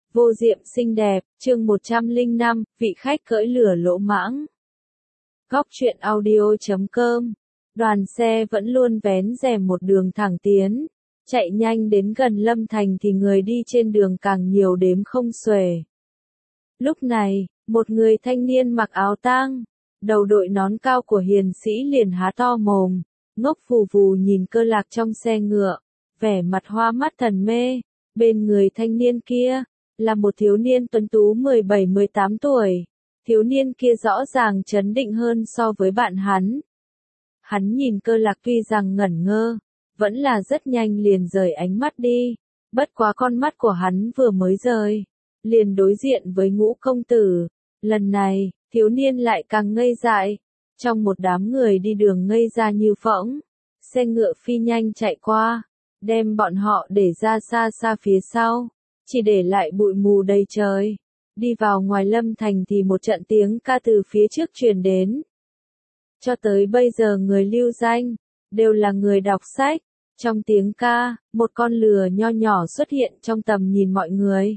Vô diệm xinh đẹp, chương 105, vị khách cưỡi lửa lỗ mãng. Góc truyện audio.com. Đoàn xe vẫn luôn vén rèm một đường thẳng tiến. Chạy nhanh đến gần Lâm Thành thì người đi trên đường càng nhiều đếm không xuể. Lúc này, một người thanh niên mặc áo tang, đầu đội nón cao của hiền sĩ liền há to mồm, ngốc phù phù nhìn Cơ Lạc trong xe ngựa, vẻ mặt hoa mắt thần mê. Bên người thanh niên kia là một thiếu niên tuấn tú 17-18 tuổi. Thiếu niên kia rõ ràng trấn định hơn so với bạn hắn. Hắn nhìn Cơ Lạc tuy rằng ngẩn ngơ, vẫn là rất nhanh liền rời ánh mắt đi. Bất quá con mắt của hắn vừa mới rời, liền đối diện với Ngũ công tử. Lần này, thiếu niên lại càng ngây dại. Trong một đám người đi đường ngây ra như phỗng, xe ngựa phi nhanh chạy qua, đem bọn họ để ra xa xa phía sau, chỉ để lại bụi mù đầy trời. Đi vào ngoài Lâm Thành thì một trận tiếng ca từ phía trước truyền đến. Cho tới bây giờ người lưu danh đều là người đọc sách. Trong tiếng ca, một con lừa nho nhỏ xuất hiện trong tầm nhìn mọi người.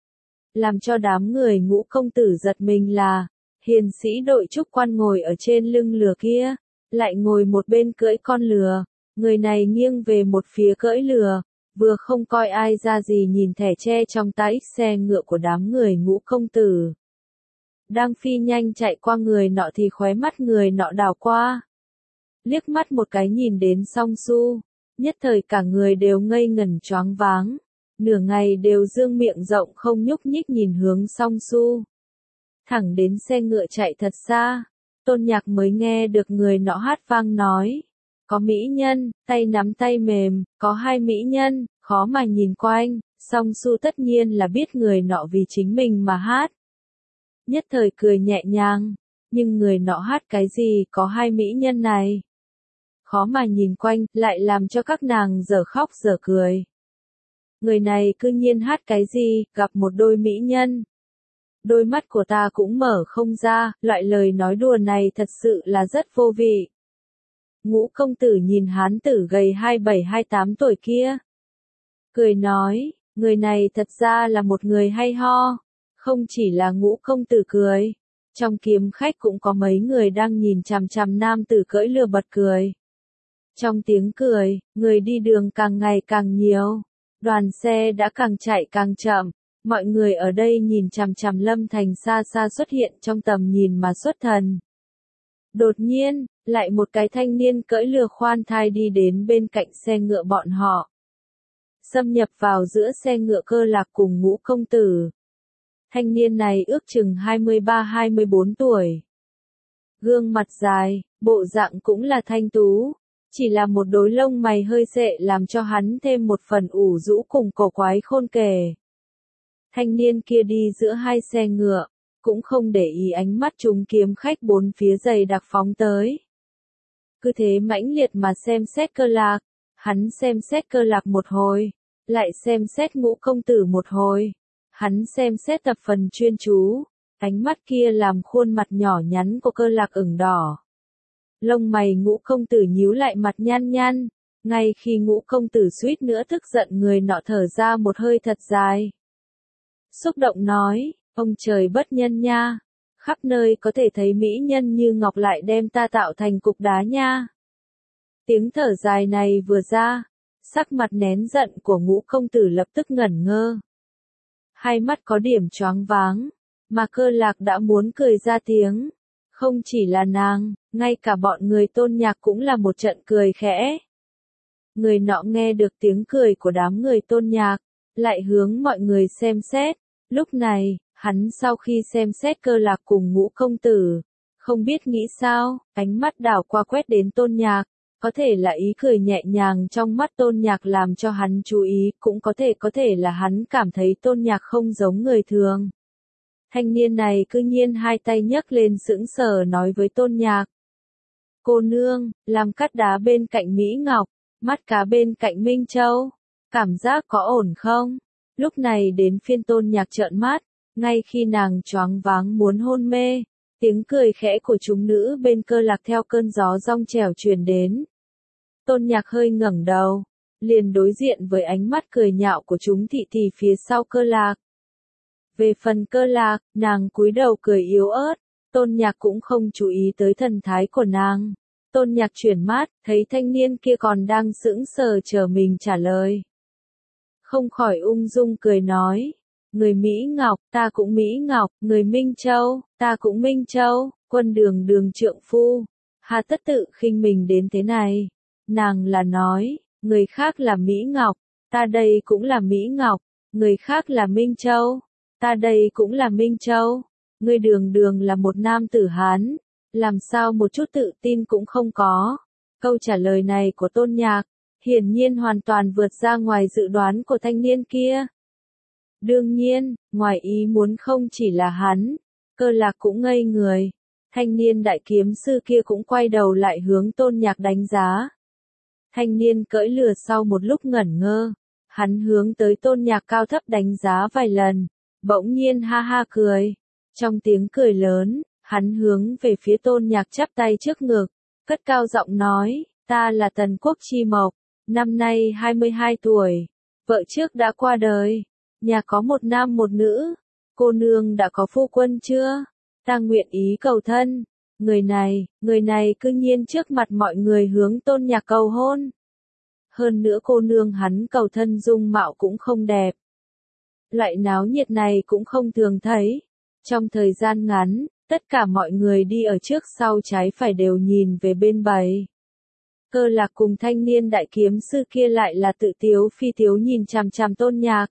Làm cho đám người Ngũ công tử giật mình là, hiền sĩ đội trúc quan ngồi ở trên lưng lừa kia, lại ngồi một bên cưỡi con lừa. Người này nghiêng về một phía cưỡi lừa, vừa không coi ai ra gì nhìn thẻ tre trong tay xe ngựa của đám người Ngũ công tử. Đang phi nhanh chạy qua người nọ thì khóe mắt người nọ đảo qua. Liếc mắt một cái nhìn đến Song Su, nhất thời cả người đều ngây ngẩn choáng váng, nửa ngày đều dương miệng rộng không nhúc nhích nhìn hướng Song Su. Thẳng đến xe ngựa chạy thật xa, Tôn Nhạc mới nghe được người nọ hát vang nói. Có mỹ nhân, tay nắm tay mềm, có hai mỹ nhân, khó mà nhìn quanh. Song Su tất nhiên là biết người nọ vì chính mình mà hát. Nhất thời cười nhẹ nhàng, nhưng người nọ hát cái gì có hai mỹ nhân này? Khó mà nhìn quanh, lại làm cho các nàng dở khóc dở cười. Người này cư nhiên hát cái gì, gặp một đôi mỹ nhân. Đôi mắt của ta cũng mở không ra, loại lời nói đùa này thật sự là rất vô vị. Ngũ công tử nhìn hán tử gầy 27-28 tuổi kia. Cười nói, người này thật ra là một người hay ho. Không chỉ là Ngũ công tử cười, trong kiếm khách cũng có mấy người đang nhìn chằm chằm nam tử cưỡi lừa bật cười. Trong tiếng cười, người đi đường càng ngày càng nhiều. Đoàn xe đã càng chạy càng chậm. Mọi người ở đây nhìn chằm chằm Lâm Thành xa xa xuất hiện trong tầm nhìn mà xuất thần. Đột nhiên, lại một cái thanh niên cưỡi lừa khoan thai đi đến bên cạnh xe ngựa bọn họ. Xâm nhập vào giữa xe ngựa Cơ Lạc cùng Ngũ công tử. Thanh niên này ước chừng 23-24 tuổi. Gương mặt dài, bộ dạng cũng là thanh tú. Chỉ là một đôi lông mày hơi xệ làm cho hắn thêm một phần ủ rũ cùng cổ quái khôn kể. Thanh niên kia đi giữa hai xe ngựa, cũng không để ý ánh mắt chúng kiếm khách bốn phía dày đặc phóng tới. Cứ thế mãnh liệt mà xem xét Cơ Lạc, hắn xem xét Cơ Lạc một hồi, lại xem xét Ngũ công tử một hồi. Hắn xem xét tập phần chuyên chú, ánh mắt kia làm khuôn mặt nhỏ nhắn của Cơ Lạc ửng đỏ. Lông mày Ngũ công tử nhíu lại mặt nhăn nhăn, ngay khi Ngũ công tử suýt nữa tức giận người nọ thở ra một hơi thật dài. Xúc động nói, ông trời bất nhân nha, khắp nơi có thể thấy mỹ nhân như ngọc lại đem ta tạo thành cục đá nha. Tiếng thở dài này vừa ra, sắc mặt nén giận của Ngũ công tử lập tức ngẩn ngơ. Hai mắt có điểm choáng váng, mà Cơ Lạc đã muốn cười ra tiếng. Không chỉ là nàng, ngay cả bọn người Tôn Nhạc cũng là một trận cười khẽ. Người nọ nghe được tiếng cười của đám người Tôn Nhạc, lại hướng mọi người xem xét. Lúc này, hắn sau khi xem xét Cơ Lạc cùng Ngũ công tử, không biết nghĩ sao, ánh mắt đảo qua quét đến Tôn Nhạc. Có thể là ý cười nhẹ nhàng trong mắt Tôn Nhạc làm cho hắn chú ý, cũng có thể là hắn cảm thấy Tôn Nhạc không giống người thường. Thanh niên này cư nhiên hai tay nhấc lên sững sờ nói với Tôn Nhạc. Cô nương, làm cắt đá bên cạnh Mỹ Ngọc, mắt cá bên cạnh Minh Châu, cảm giác có ổn không? Lúc này đến phiên Tôn Nhạc trợn mắt, ngay khi nàng choáng váng muốn hôn mê, tiếng cười khẽ của chúng nữ bên Cơ Lạc theo cơn gió rong trẻo truyền đến. Tôn Nhạc hơi ngẩng đầu, liền đối diện với ánh mắt cười nhạo của chúng thị phía sau Cơ Lạc. Về phần Cơ Lạc, nàng cúi đầu cười yếu ớt, Tôn Nhạc cũng không chú ý tới thần thái của nàng. Tôn Nhạc chuyển mắt, thấy thanh niên kia còn đang sững sờ chờ mình trả lời. Không khỏi ung dung cười nói, người Mỹ Ngọc, ta cũng Mỹ Ngọc, người Minh Châu, ta cũng Minh Châu, quân đường đường trượng phu, hà tất tự khinh mình đến thế này. Nàng là nói, người khác là Mỹ Ngọc, ta đây cũng là Mỹ Ngọc, người khác là Minh Châu, ta đây cũng là Minh Châu, ngươi đường đường là một nam tử Hán, làm sao một chút tự tin cũng không có. Câu trả lời này của Tôn Nhạc, hiển nhiên hoàn toàn vượt ra ngoài dự đoán của thanh niên kia. Đương nhiên, ngoài ý muốn không chỉ là hắn, Cơ Lạc cũng ngây người. Thanh niên đại kiếm sư kia cũng quay đầu lại hướng Tôn Nhạc đánh giá. Thanh niên cưỡi lừa sau một lúc ngẩn ngơ, hắn hướng tới Tôn Nhạc cao thấp đánh giá vài lần, bỗng nhiên ha ha cười. Trong tiếng cười lớn, hắn hướng về phía Tôn Nhạc chắp tay trước ngực, cất cao giọng nói, ta là Tần Quốc Chi Mộc, năm nay 22 tuổi, vợ trước đã qua đời, nhà có một nam một nữ, cô nương đã có phu quân chưa? Ta nguyện ý cầu thân. Người này cư nhiên trước mặt mọi người hướng Tôn Nhạc cầu hôn. Hơn nữa cô nương hắn cầu thân dung mạo cũng không đẹp. Loại náo nhiệt này cũng không thường thấy. Trong thời gian ngắn, tất cả mọi người đi ở trước sau trái phải đều nhìn về bên bầy. Cơ Lạc cùng thanh niên đại kiếm sư kia lại là tự tiếu phi tiếu nhìn chằm chằm Tôn Nhạc.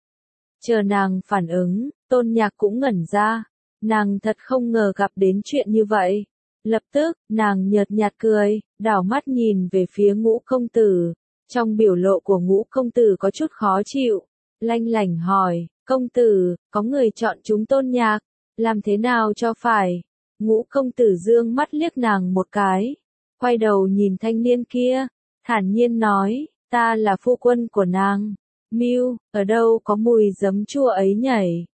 Chờ nàng phản ứng, Tôn Nhạc cũng ngẩn ra. Nàng thật không ngờ gặp đến chuyện như vậy. Lập tức, nàng nhợt nhạt cười, đảo mắt nhìn về phía Ngũ công tử. Trong biểu lộ của Ngũ công tử có chút khó chịu. Lanh lảnh hỏi, công tử, có người chọn chúng Tôn Nhạc, làm thế nào cho phải? Ngũ công tử dương mắt liếc nàng một cái, quay đầu nhìn thanh niên kia, thản nhiên nói, ta là phu quân của nàng. Miu, ở đâu có mùi giấm chua ấy nhảy?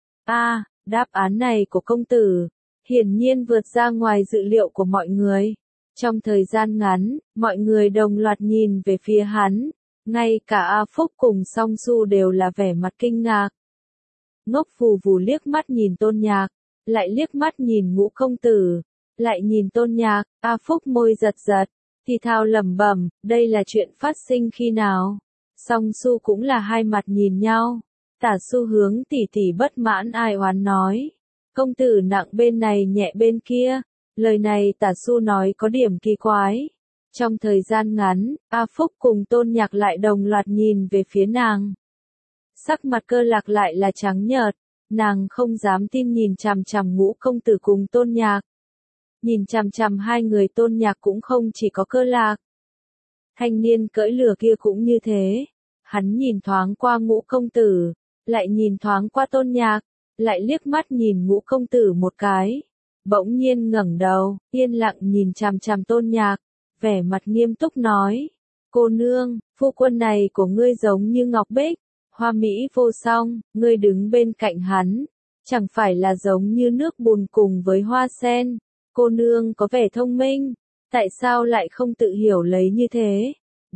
Đáp án này của công tử, hiển nhiên vượt ra ngoài dự liệu của mọi người. Trong thời gian ngắn, mọi người đồng loạt nhìn về phía hắn, ngay cả A Phúc cùng Song Su đều là vẻ mặt kinh ngạc. Ngốc Phù Vù liếc mắt nhìn Tôn Nhạc, lại liếc mắt nhìn Ngũ công tử, lại nhìn Tôn Nhạc, A Phúc môi giật giật, thì thào lẩm bẩm, đây là chuyện phát sinh khi nào? Song Su cũng là hai mặt nhìn nhau. Tả Xu hướng tỷ tỷ bất mãn ai oán nói, công tử nặng bên này nhẹ bên kia. Lời này Tả Xu nói có điểm kỳ quái. Trong thời gian ngắn, A Phúc cùng Tôn Nhạc lại đồng loạt nhìn về phía nàng. Sắc mặt Cơ Lạc lại là trắng nhợt, nàng không dám tin nhìn chằm chằm Ngũ công tử cùng Tôn Nhạc. Nhìn chằm chằm hai người Tôn Nhạc cũng không chỉ có Cơ Lạc. Thanh niên cưỡi lừa kia cũng như thế. Hắn nhìn thoáng qua Ngũ công tử, lại nhìn thoáng qua Tôn Nhạc, lại liếc mắt nhìn Ngũ công tử một cái. Bỗng nhiên ngẩng đầu, yên lặng nhìn chằm chằm Tôn Nhạc, vẻ mặt nghiêm túc nói, cô nương, phu quân này của ngươi giống như ngọc bích, hoa mỹ vô song, ngươi đứng bên cạnh hắn, chẳng phải là giống như nước bùn cùng với hoa sen. Cô nương có vẻ thông minh, tại sao lại không tự hiểu lấy như thế?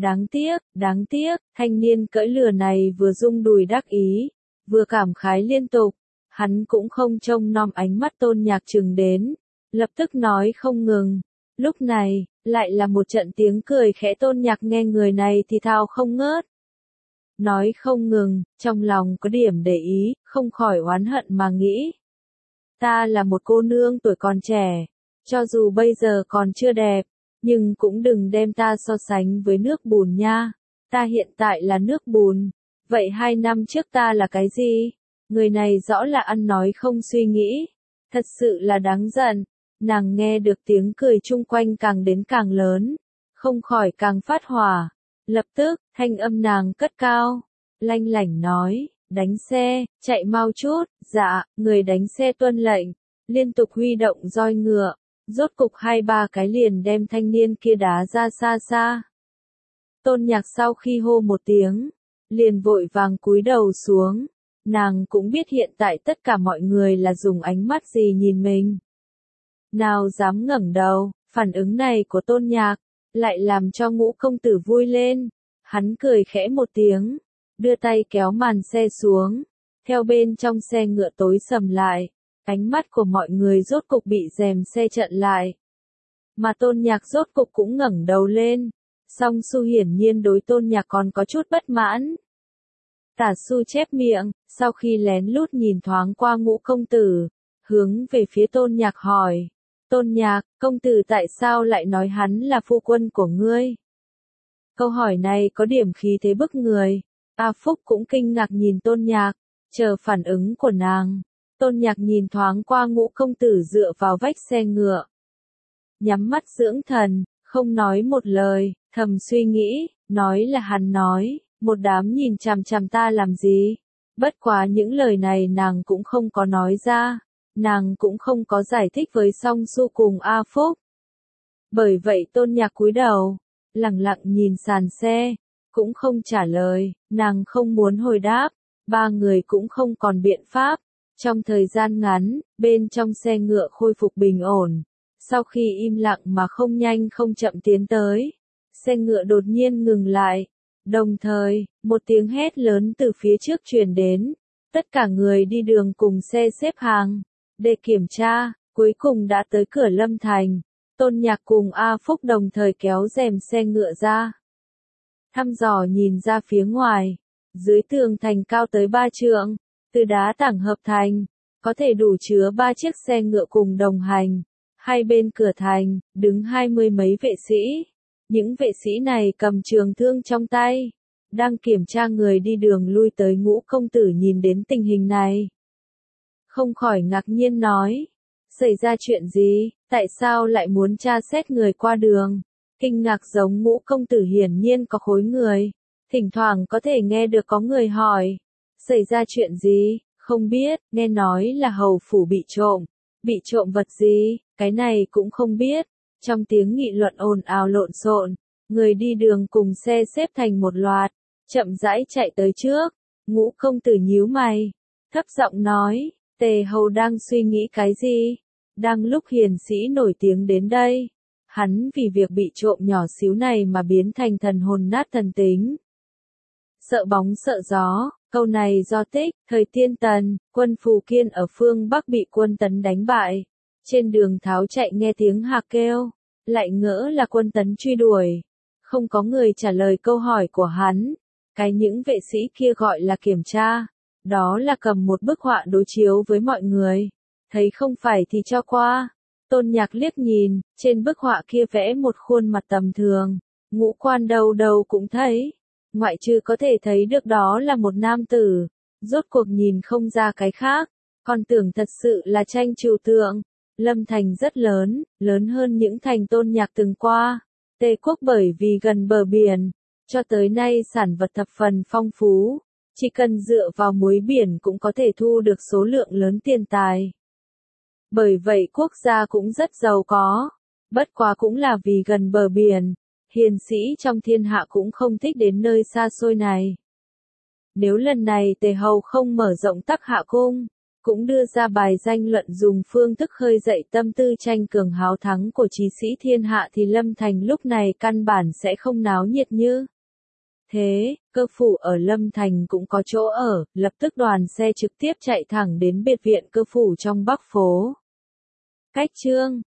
Đáng tiếc, thanh niên cưỡi lừa này vừa rung đùi đắc ý, vừa cảm khái liên tục, hắn cũng không trông nom ánh mắt Tôn Nhạc chừng đến, lập tức nói không ngừng. Lúc này, lại là một trận tiếng cười khẽ. Tôn Nhạc nghe người này thì thào không ngớt. Nói không ngừng, trong lòng có điểm để ý, không khỏi oán hận mà nghĩ. Ta là một cô nương tuổi còn trẻ, cho dù bây giờ còn chưa đẹp, nhưng cũng đừng đem ta so sánh với nước bùn nha. Ta hiện tại là nước bùn, vậy 2 năm trước ta là cái gì? Người này rõ là ăn nói không suy nghĩ, thật sự là đáng giận. Nàng nghe được tiếng cười chung quanh càng đến càng lớn, không khỏi càng phát hỏa. Lập tức, thanh âm nàng cất cao, lanh lảnh nói, đánh xe, chạy mau chút. Dạ, người đánh xe tuân lệnh, liên tục huy động roi ngựa, rốt cục 2-3 cái liền đem thanh niên kia đá ra xa xa. Tôn Nhạc sau khi hô một tiếng, liền vội vàng cúi đầu xuống. Nàng cũng biết hiện tại tất cả mọi người là dùng ánh mắt gì nhìn mình. Nào dám ngẩng đầu, phản ứng này của Tôn Nhạc, lại làm cho Ngũ công tử vui lên. Hắn cười khẽ một tiếng, đưa tay kéo màn xe xuống, Theo bên trong xe ngựa tối sầm lại, ánh mắt của mọi người rốt cục bị rèm xe chặn lại. Mà Tôn Nhạc rốt cục cũng ngẩng đầu lên. Song Su hiển nhiên đối Tôn Nhạc còn có chút bất mãn. Tả Su chép miệng, sau khi lén lút nhìn thoáng qua Ngũ công tử, hướng về phía Tôn Nhạc hỏi. Tôn Nhạc, công tử tại sao lại nói hắn là phu quân của ngươi? Câu hỏi này có điểm khí thế bức người. A Phúc cũng kinh ngạc nhìn Tôn Nhạc, chờ phản ứng của nàng. Tôn Nhạc nhìn thoáng qua Ngũ công tử dựa vào vách xe ngựa. Nhắm mắt dưỡng thần, không nói một lời, thầm suy nghĩ, nói là hắn nói, một đám nhìn chằm chằm ta làm gì. Bất quá những lời này nàng cũng không có nói ra, nàng cũng không có giải thích với Song Su cùng A Phúc. Bởi vậy Tôn Nhạc cúi đầu, lặng lặng nhìn sàn xe, cũng không trả lời, nàng không muốn hồi đáp, ba người cũng không còn biện pháp. Trong thời gian ngắn, bên trong xe ngựa khôi phục bình ổn. Sau khi im lặng mà không nhanh không chậm tiến tới, xe ngựa đột nhiên ngừng lại. Đồng thời, một tiếng hét lớn từ phía trước truyền đến. Tất cả người đi đường cùng xe xếp hàng, để kiểm tra, cuối cùng đã tới cửa Lâm Thành. Tôn Nhạc cùng A Phúc đồng thời kéo rèm xe ngựa ra. Thăm dò nhìn ra phía ngoài, dưới tường thành cao tới 3 trượng, từ đá tảng hợp thành, có thể đủ chứa 3 chiếc xe ngựa cùng đồng hành. Hai bên cửa thành, đứng 20 mấy vệ sĩ. Những vệ sĩ này cầm trường thương trong tay, đang kiểm tra người đi đường lui tới. Ngũ công tử nhìn đến tình hình này, không khỏi ngạc nhiên nói, xảy ra chuyện gì, tại sao lại muốn tra xét người qua đường? Kinh ngạc giống Ngũ công tử hiển nhiên có khối người, thỉnh thoảng có thể nghe được có người hỏi, xảy ra chuyện gì, không biết, nghe nói là hầu phủ bị trộm vật gì, cái này cũng không biết. Trong tiếng nghị luận ồn ào lộn xộn, người đi đường cùng xe xếp thành một loạt, chậm rãi chạy tới trước. Ngũ công tử nhíu mày, thấp giọng nói, Tề hầu đang suy nghĩ cái gì? Đang lúc hiền sĩ nổi tiếng đến đây, hắn vì việc bị trộm nhỏ xíu này mà biến thành thần hồn nát thần tính. Sợ bóng sợ gió, câu này do Tích, thời Tiên Tần, quân Phù Kiên ở phương Bắc bị quân Tấn đánh bại. Trên đường tháo chạy nghe tiếng hạc kêu, lại ngỡ là quân Tấn truy đuổi. Không có người trả lời câu hỏi của hắn. Cái những vệ sĩ kia gọi là kiểm tra. Đó là cầm một bức họa đối chiếu với mọi người. Thấy không phải thì cho qua. Tôn Nhạc liếc nhìn, trên bức họa kia vẽ một khuôn mặt tầm thường. Ngũ quan đầu đầu cũng thấy. Ngoại trừ có thể thấy được đó là một nam tử. Rốt cuộc nhìn không ra cái khác. Còn tưởng thật sự là tranh trừu tượng. Lâm Thành rất lớn, lớn hơn những thành Tôn Nhạc từng qua. Tề quốc bởi vì gần bờ biển, cho tới nay sản vật thập phần phong phú, chỉ cần dựa vào muối biển cũng có thể thu được số lượng lớn tiền tài. Bởi vậy quốc gia cũng rất giàu có, bất quá cũng là vì gần bờ biển, hiền sĩ trong thiên hạ cũng không thích đến nơi xa xôi này. Nếu lần này Tề hầu không mở rộng Tắc Hạ cung, cũng đưa ra bài danh luận dùng phương thức khơi dậy tâm tư tranh cường háo thắng của trí sĩ thiên hạ thì Lâm Thành lúc này căn bản sẽ không náo nhiệt như thế. Cơ phủ ở Lâm Thành cũng có chỗ ở, lập tức đoàn xe trực tiếp chạy thẳng đến biệt viện cơ phủ trong Bắc phố. Cách chương